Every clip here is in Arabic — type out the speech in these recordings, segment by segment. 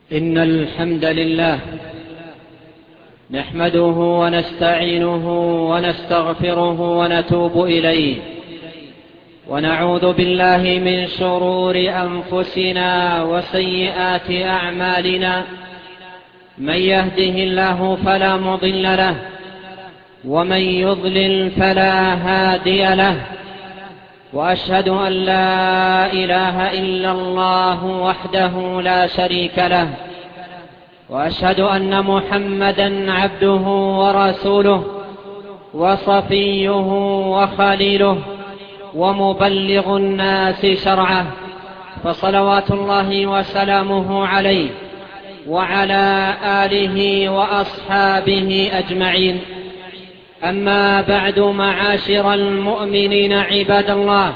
إن الحمد لله نحمده ونستعينه ونستغفره ونتوب إليه، ونعوذ بالله من شرور أنفسنا وسيئات أعمالنا. من يهده الله فلا مضل له، ومن يضلل فلا هادي له. وأشهد أن لا إله إلا الله وحده لا شريك له، وأشهد أن محمدا عبده ورسوله وصفيه وخليله ومبلغ الناس شرعه، فصلوات الله وسلامه عليه وعلى آله وأصحابه أجمعين. أما بعد، معاشر المؤمنين عباد الله،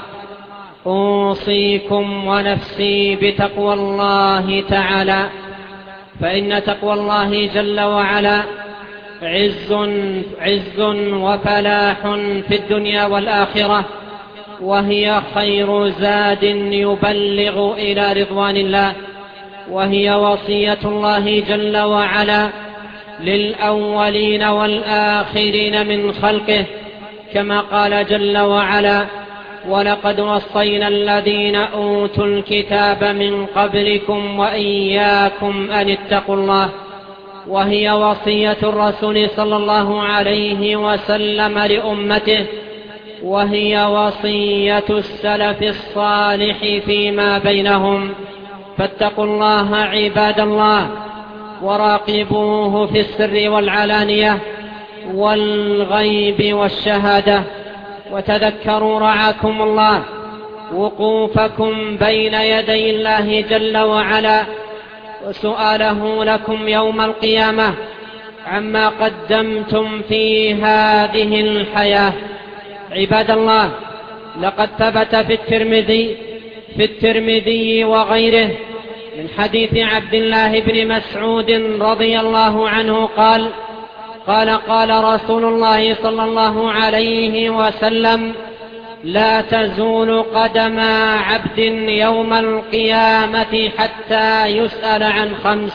أوصيكم ونفسي بتقوى الله تعالى، فإن تقوى الله جل وعلا عز وفلاح في الدنيا والآخرة، وهي خير زاد يبلغ إلى رضوان الله، وهي وصية الله جل وعلا للأولين والآخرين من خلقه، كما قال جل وعلا: ولقد وصينا الذين أوتوا الكتاب من قبلكم وإياكم أن اتقوا الله. وهي وصية الرسول صلى الله عليه وسلم لأمته، وهي وصية السلف الصالح فيما بينهم. فاتقوا الله عباد الله، وراقبوه في السر والعلانية والغيب والشهادة، وتذكروا رعاكم الله وقوفكم بين يدي الله جل وعلا، وسؤاله لكم يوم القيامة عما قدمتم في هذه الحياة. عباد الله، لقد ثبت في الترمذي وغيره من حديث عبد الله بن مسعود رضي الله عنه قال رسول الله صلى الله عليه وسلم: لا تزول قدم عبد يوم القيامة حتى يسأل عن 5: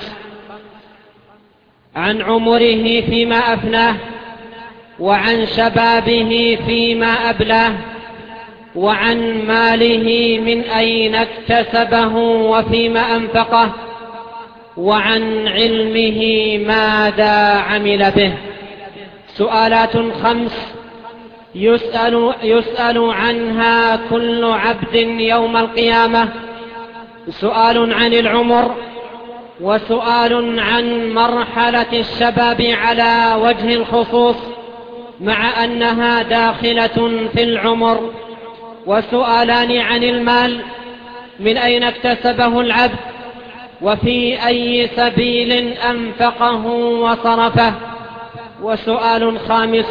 عن عمره فيما أفناه، وعن شبابه فيما أبلاه، وعن ماله من أين اكتسبه وفيما أنفقه، وعن علمه ماذا عمل به. سؤالات 5 يسأل عنها كل عبد يوم القيامة: سؤال عن العمر، وسؤال عن مرحلة الشباب على وجه الخصوص مع أنها داخلة في العمر، وسؤالان عن المال: من أين اكتسبه العبد، وفي أي سبيل أنفقه وصرفه. وسؤال 5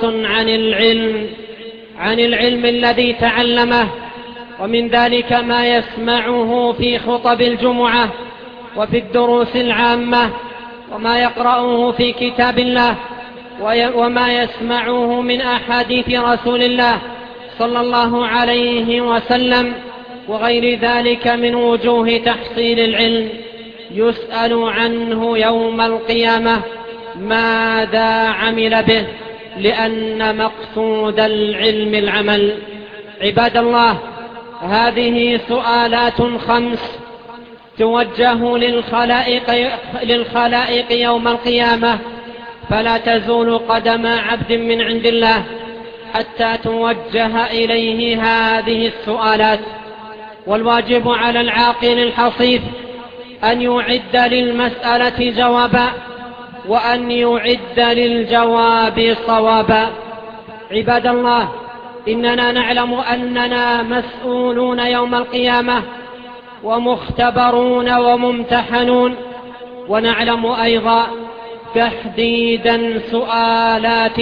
عن العلم الذي تعلمه، ومن ذلك ما يسمعه في خطب الجمعة وفي الدروس العامة، وما يقرأه في كتاب الله، وما يسمعه من أحاديث رسول الله صلى الله عليه وسلم، وغير ذلك من وجوه تحصيل العلم. يسأل عنه يوم القيامة ماذا عمل به، لأن مقصود العلم العمل. عباد الله، هذه سؤالات 5 توجه للخلائق يوم القيامة، فلا تزول قدم عبد من عند الله حتى توجه إليه هذه السؤالات. والواجب على العاقل الحصيف أن يعد للمسألة جوابا، وأن يعد للجواب صوابا. عباد الله، إننا نعلم أننا مسؤولون يوم القيامة، ومختبرون وممتحنون، ونعلم أيضا تحديدا سؤالات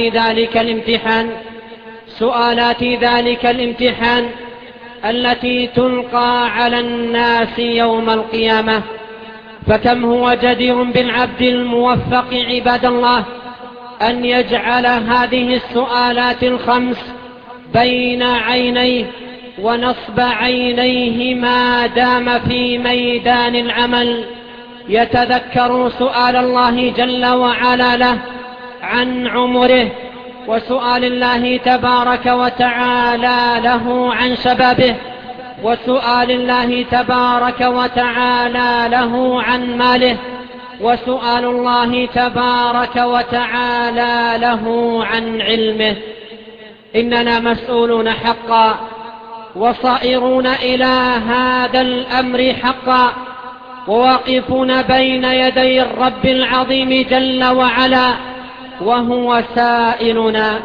ذلك الامتحان التي تلقى على الناس يوم القيامة. فكم هو جدير بالعبد الموفق عباد الله أن يجعل هذه السؤالات 5 بين عينيه ونصب عينيه ما دام في ميدان العمل، يتذكر سؤال الله جل وعلا له عن عمره، وسؤال الله تبارك وتعالى له عن شبابه، وسؤال الله تبارك وتعالى له عن ماله، وسؤال الله تبارك وتعالى له عن علمه. إننا مسؤولون حقا، وصائرون إلى هذا الأمر حقا، وواقفون بين يدي الرب العظيم جل وعلا وهو سائلنا.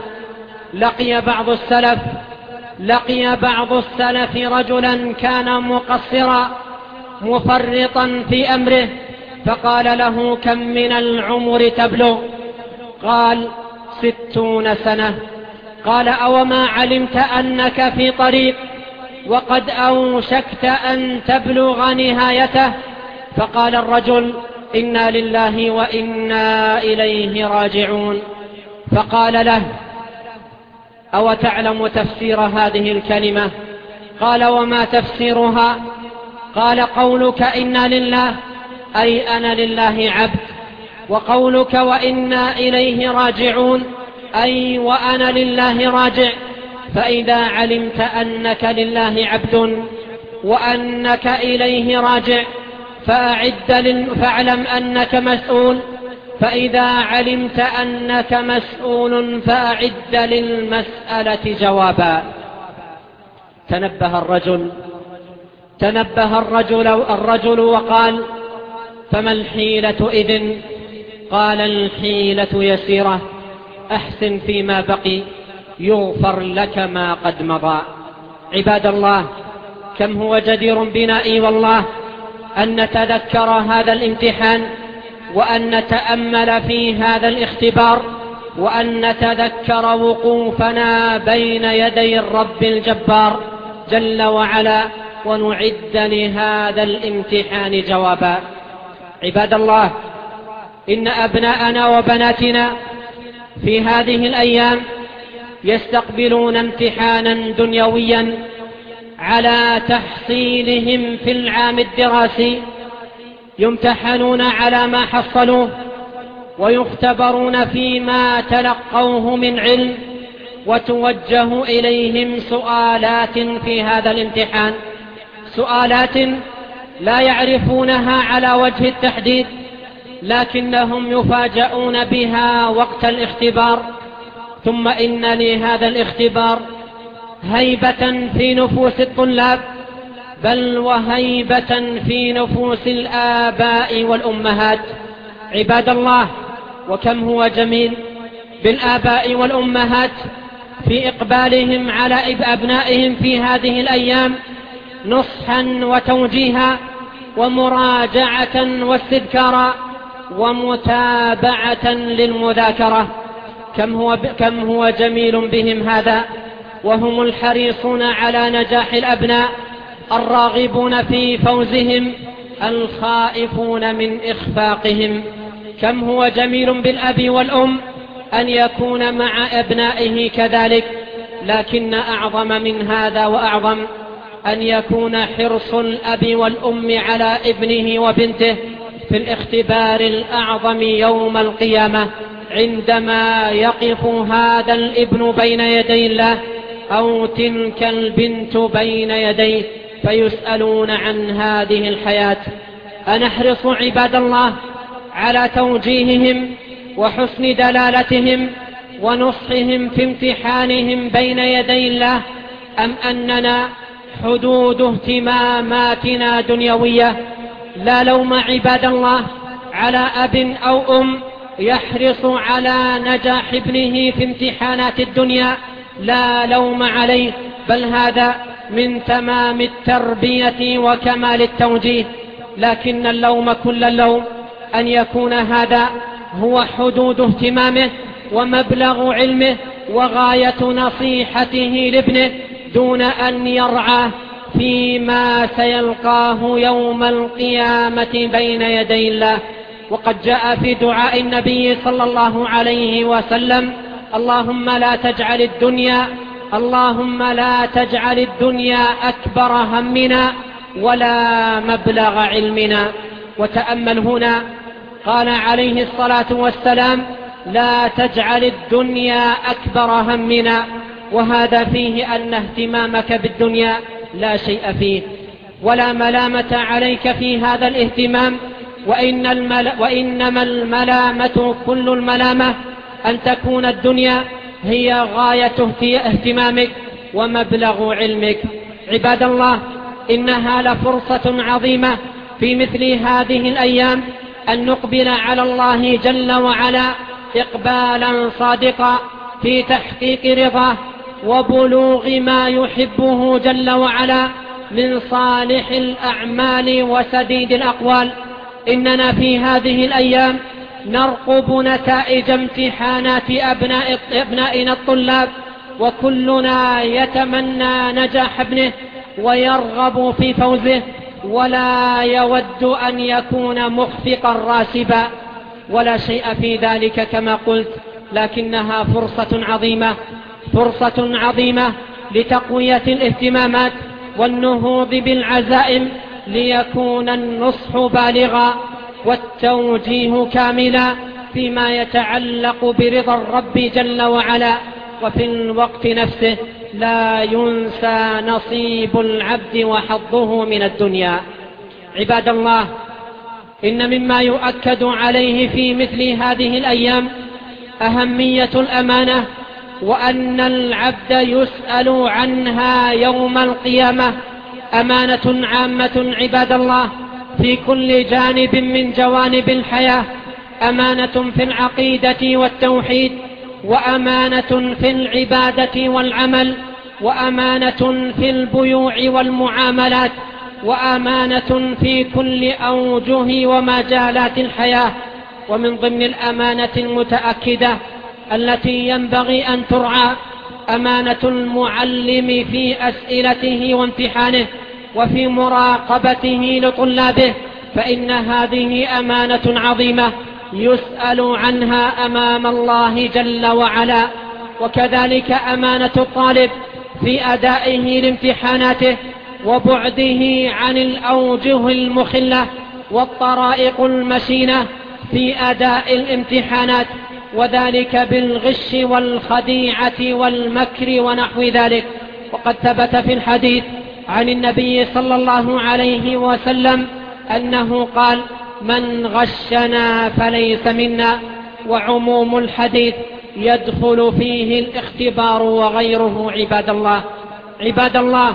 لقي بعض السلف رجلا كان مقصرا مفرطا في أمره، فقال له: كم من العمر تبلغ؟ قال: 60 سنة. قال: أوما علمت أنك في طريق وقد أوشكت أن تبلغ نهايته؟ فقال الرجل: إنا لله وإنا إليه راجعون. فقال له: أو تعلم تفسير هذه الكلمة؟ قال: وما تفسيرها؟ قال: قولك إنا لله أي أنا لله عبد، وقولك وإنا إليه راجعون أي وأنا لله راجع. فإذا علمت أنك لله عبد وأنك إليه راجع فاعلم أنك مسؤول، فإذا علمت أنك مسؤول فأعد للمسألة جوابا. تنبه الرجل وقال: فما الحيلة إذن؟ قال: الحيلة يسيرة، أحسن فيما بقي يغفر لك ما قد مضى. عباد الله، كم هو جدير بنا إي والله أن نتذكر هذا الامتحان، وأن نتأمل في هذا الاختبار، وأن نتذكر وقوفنا بين يدي الرب الجبار جل وعلا، ونعد لهذا الامتحان جوابا. عباد الله، إن أبناءنا وبناتنا في هذه الأيام يستقبلون امتحانا دنيويا على تحصيلهم في العام الدراسي، يمتحنون على ما حصلوه، ويختبرون فيما تلقوه من علم، وتوجه إليهم سؤالات في هذا الامتحان، سؤالات لا يعرفونها على وجه التحديد، لكنهم يفاجؤون بها وقت الاختبار. ثم إن لهذا الاختبار هيبة في نفوس الطلاب، بل وهيبة في نفوس الآباء والأمهات. عباد الله، وكم هو جميل بالآباء والأمهات في إقبالهم على أبنائهم في هذه الأيام نصحا وتوجيها ومراجعة واستذكارا ومتابعة للمذاكرة. كم هو جميل بهم هذا، وهم الحريصون على نجاح الأبناء، الراغبون في فوزهم، الخائفون من إخفاقهم. كم هو جميل بالأب والأم أن يكون مع أبنائه كذلك، لكن أعظم من هذا وأعظم أن يكون حرص الأب والأم على ابنه وبنته في الاختبار الأعظم يوم القيامة، عندما يقف هذا الابن بين يدي الله أو تلك البنت بين يديه فيسألون عن هذه الحياة. أنحرص عباد الله على توجيههم وحسن دلالتهم ونصحهم في امتحانهم بين يدي الله، أم أننا حدود اهتماماتنا دنيوية؟ لا لوم عباد الله على أب أو أم يحرص على نجاح ابنه في امتحانات الدنيا، لا لوم عليه، بل هذا من تمام التربية وكمال التوجيه. لكن اللوم كل اللوم أن يكون هذا هو حدود اهتمامه ومبلغ علمه وغاية نصيحته لابنه، دون أن يرعى فيما سيلقاه يوم القيامة بين يدي الله. وقد جاء في دعاء النبي صلى الله عليه وسلم: اللهم لا تجعل الدنيا أكبر همنا ولا مبلغ علمنا. وتأمل هنا، قال عليه الصلاة والسلام: لا تجعل الدنيا أكبر همنا، وهذا فيه أن اهتمامك بالدنيا لا شيء فيه، ولا ملامة عليك في هذا الاهتمام، وإنما الملامة كل الملامة أن تكون الدنيا هي غاية اهتمامك ومبلغ علمك. عباد الله، إنها لفرصة عظيمة في مثل هذه الأيام أن نقبل على الله جل وعلا إقبالا صادقا في تحقيق رضاه وبلوغ ما يحبه جل وعلا من صالح الأعمال وسديد الأقوال. إننا في هذه الأيام نرقب نتائج امتحانات أبنائنا الطلاب، وكلنا يتمنى نجاح ابنه ويرغب في فوزه، ولا يود أن يكون مخفقا راسبا، ولا شيء في ذلك كما قلت، لكنها فرصة عظيمة لتقوية الاهتمامات والنهوض بالعزائم، ليكون النصح بالغا والتوجيه كاملا فيما يتعلق برضا الرب جل وعلا، وفي الوقت نفسه لا ينسى نصيب العبد وحظه من الدنيا. عباد الله، إن مما يؤكد عليه في مثل هذه الأيام أهمية الأمانة، وأن العبد يسأل عنها يوم القيامة. أمانة عامة عباد الله في كل جانب من جوانب الحياة، أمانة في العقيدة والتوحيد، وأمانة في العبادة والعمل، وأمانة في البيوع والمعاملات، وأمانة في كل أوجه ومجالات الحياة. ومن ضمن الأمانة المتأكدة التي ينبغي أن ترعى أمانة المعلم في أسئلته وامتحانه وفي مراقبته لطلابه، فإن هذه أمانة عظيمة يسأل عنها أمام الله جل وعلا. وكذلك أمانة الطالب في أدائه لامتحاناته وبعده عن الأوجه المخلة والطرائق المشينة في أداء الامتحانات، وذلك بالغش والخديعة والمكر ونحو ذلك. وقد ثبت في الحديث عن النبي صلى الله عليه وسلم أنه قال: من غشنا فليس منا. وعموم الحديث يدخل فيه الاختبار وغيره. عباد الله،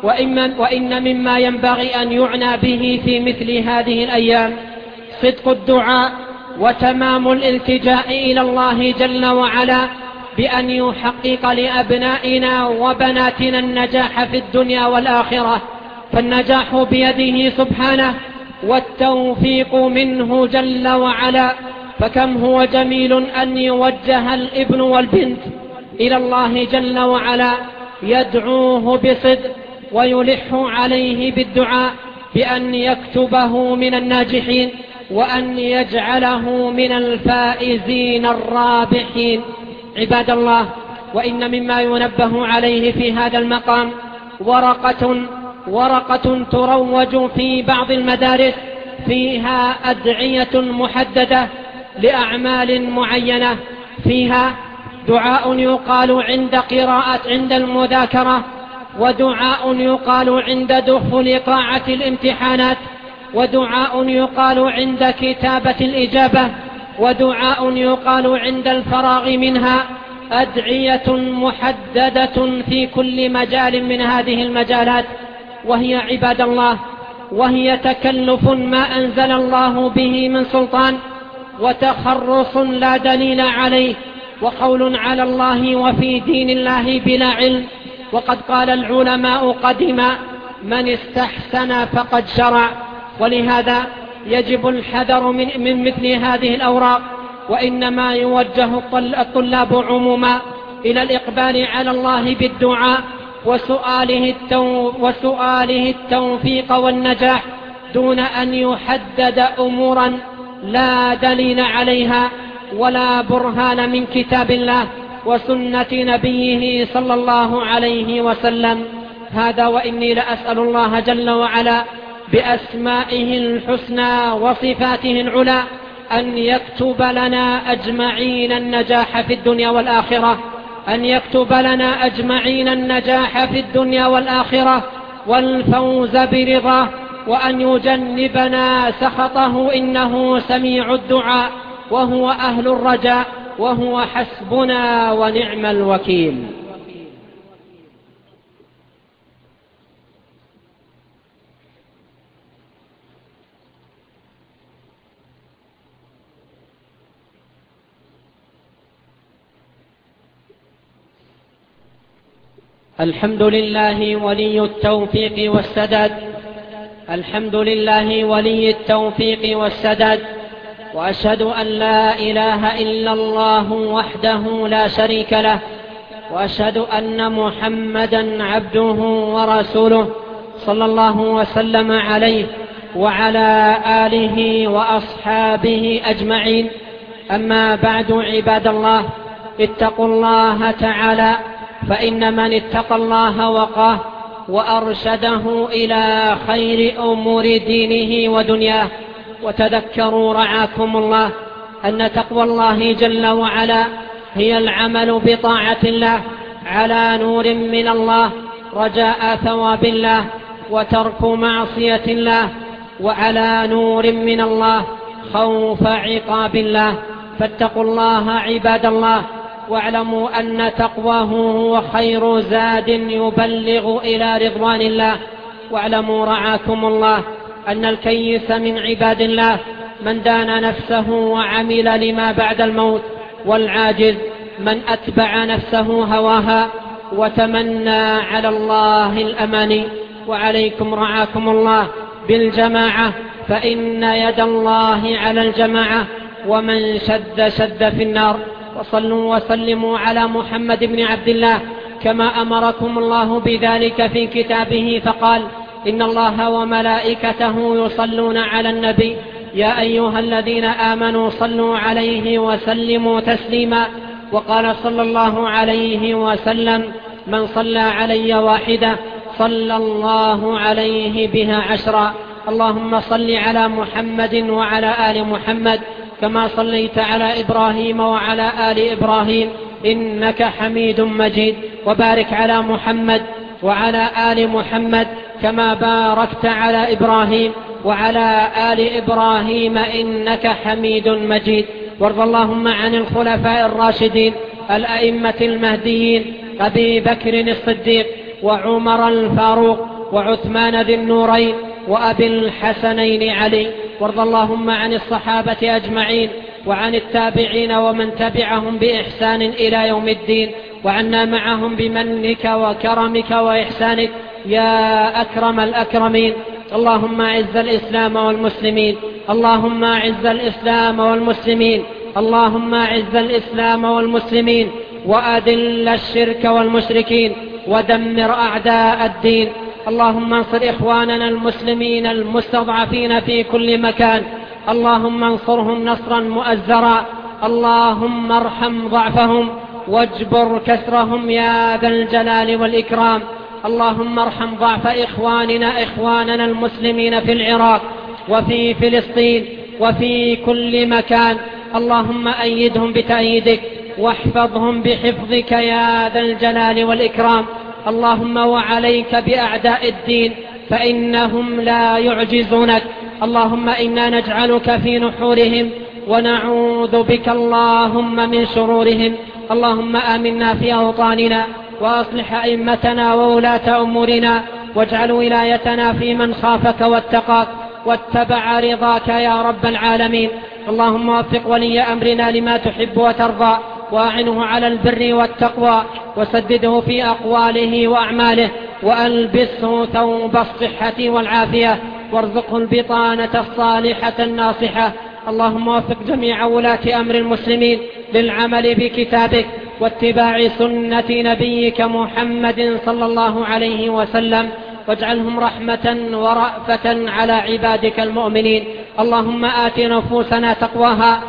وإن مما ينبغي أن يعنى به في مثل هذه الأيام صدق الدعاء وتمام الالتجاء إلى الله جل وعلا بأن يحقق لأبنائنا وبناتنا النجاح في الدنيا والآخرة، فالنجاح بيده سبحانه والتوفيق منه جل وعلا. فكم هو جميل أن يوجه الابن والبنت إلى الله جل وعلا يدعوه بصدق ويلح عليه بالدعاء بأن يكتبه من الناجحين وأن يجعله من الفائزين الرابحين. عباد الله، وإن مما ينبه عليه في هذا المقام ورقة تروج في بعض المدارس فيها أدعية محددة لأعمال معينة، فيها دعاء يقال عند المذاكرة، ودعاء يقال عند دخول قاعة الامتحانات، ودعاء يقال عند كتابة الإجابة، ودعاء يقال عند الفراغ منها. أدعية محددة في كل مجال من هذه المجالات، وهي عباد الله وهي تكلف ما أنزل الله به من سلطان، وتخرص لا دليل عليه، وقول على الله وفي دين الله بلا علم. وقد قال العلماء قديما: من استحسن فقد شرع. ولهذا يجب الحذر من مثل هذه الأوراق، وإنما يوجه الطلاب عموما إلى الإقبال على الله بالدعاء وسؤاله التوفيق والنجاح، دون أن يحدد أمورا لا دليل عليها ولا برهان من كتاب الله وسنة نبيه صلى الله عليه وسلم. هذا وإني لأسأل الله جل وعلا بأسمائه الحسنى وصفاته العلى أن يكتب لنا أجمعين النجاح في الدنيا والآخرة، أن يكتب لنا أجمعين النجاح في الدنيا والآخرة والفوز برضاه، وأن يجنبنا سخطه، إنه سميع الدعاء وهو أهل الرجاء، وهو حسبنا ونعم الوكيل. الحمد لله ولي التوفيق والسداد، الحمد لله ولي التوفيق والسداد، وأشهد أن لا إله إلا الله وحده لا شريك له، وأشهد أن محمدا عبده ورسوله صلى الله وسلم عليه وعلى آله وأصحابه أجمعين. أما بعد، عباد الله، اتقوا الله تعالى، فإن من اتقى الله وقاه وأرشده إلى خير أمور دينه ودنياه. وتذكروا رعاكم الله أن تقوى الله جل وعلا هي العمل بطاعة الله على نور من الله رجاء ثواب الله، وترك معصية الله وعلى نور من الله خوف عقاب الله. فاتقوا الله عباد الله، واعلموا أن تقواه هو خير زاد يبلغ إلى رضوان الله. واعلموا رعاكم الله أن الكيس من عباد الله من دان نفسه وعمل لما بعد الموت، والعاجز من أتبع نفسه هواها وتمنى على الله الأماني. وعليكم رعاكم الله بالجماعة، فإن يد الله على الجماعة، ومن شد شد في النار. وصلوا وسلموا على محمد بن عبد الله كما أمركم الله بذلك في كتابه، فقال: إن الله وملائكته يصلون على النبي، يا أيها الذين آمنوا صلوا عليه وسلموا تسليما. وقال صلى الله عليه وسلم: من صلى علي واحدة صلى الله عليه بها 10. اللهم صل على محمد وعلى آل محمد كما صليت على إبراهيم وعلى آل إبراهيم إنك حميد مجيد. وبارك على محمد وعلى آل محمد كما باركت على إبراهيم وعلى آل إبراهيم إنك حميد مجيد. وارض اللهم عن الخلفاء الراشدين الأئمة المهديين أبي بكر الصديق وعمر الفاروق وعثمان ذي النورين وأبي الحسنين علي. وارض اللهم عن الصحابة أجمعين وعن التابعين ومن تبعهم بإحسان إلى يوم الدين، وعنا معهم بمنك وكرمك وإحسانك يا أكرم الأكرمين. اللهم أعز الإسلام والمسلمين، اللهم أعز الإسلام والمسلمين، اللهم أعز الإسلام والمسلمين، وأذل الشرك والمشركين، ودمر أعداء الدين. اللهم انصر إخواننا المسلمين المستضعفين في كل مكان، اللهم انصرهم نصرا مؤزرا، اللهم ارحم ضعفهم واجبر كسرهم يا ذا الجلال والإكرام. اللهم ارحم ضعف إخواننا المسلمين في العراق وفي فلسطين وفي كل مكان. اللهم أيدهم بتأييدك واحفظهم بحفظك يا ذا الجلال والإكرام. اللهم وعليك بأعداء الدين فإنهم لا يعجزونك. اللهم إنا نجعلك في نحورهم ونعوذ بك اللهم من شرورهم. اللهم آمنا في أوطاننا وأصلح أئمتنا وولاة أمورنا، واجعل ولايتنا في من خافك واتقاك واتبع رضاك يا رب العالمين. اللهم وفق ولي أمرنا لما تحب وترضى، وأعنه على البر والتقوى، وسدده في أقواله وأعماله، وألبسه ثوب الصحة والعافية، وارزقه البطانة الصالحة الناصحة. اللهم وفق جميع ولاة أمر المسلمين للعمل بكتابك واتباع سنة نبيك محمد صلى الله عليه وسلم، واجعلهم رحمة ورأفة على عبادك المؤمنين. اللهم آت نفوسنا تقواها،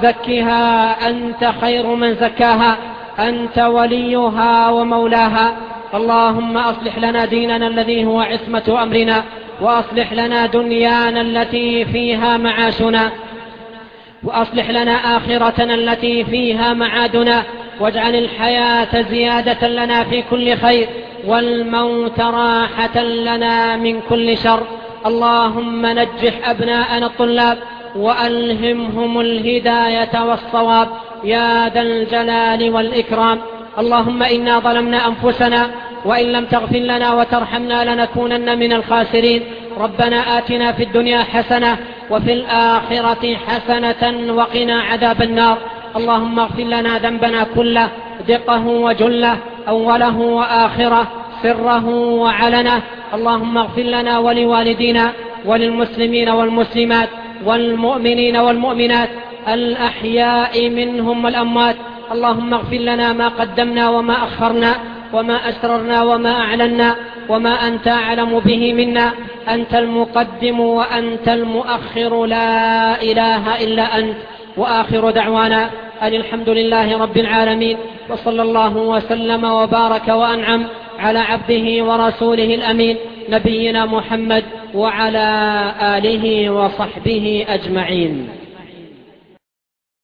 زكها أنت خير من زكاها، أنت وليها ومولاها. اللهم أصلح لنا ديننا الذي هو عصمة أمرنا، وأصلح لنا دنيانا التي فيها معاشنا، وأصلح لنا آخرتنا التي فيها معادنا، واجعل الحياة زيادة لنا في كل خير، والموت راحة لنا من كل شر. اللهم نجح أبناءنا الطلاب وألهمهم الهداية والصواب يا ذا الجلال والإكرام. اللهم إنا ظلمنا أنفسنا وإن لم تغفر لنا وترحمنا لنكونن من الخاسرين. ربنا آتنا في الدنيا حسنة وفي الآخرة حسنة وقنا عذاب النار. اللهم اغفر لنا ذنبنا كله، دقه وجله، أوله وآخره، سره وعلنه. اللهم اغفر لنا ولوالدينا وللمسلمين والمسلمات والمؤمنين والمؤمنات الأحياء منهم والأموات. اللهم اغفر لنا ما قدمنا وما أخرنا وما أسررنا وما أعلنا وما أنت أعلم به منا. أنت المقدم وأنت المؤخر، لا إله إلا أنت. وآخر دعوانا أن الحمد لله رب العالمين، وصلى الله وسلم وبارك وأنعم على عبده ورسوله الأمين نبينا محمد وعلى آله وصحبه أجمعين.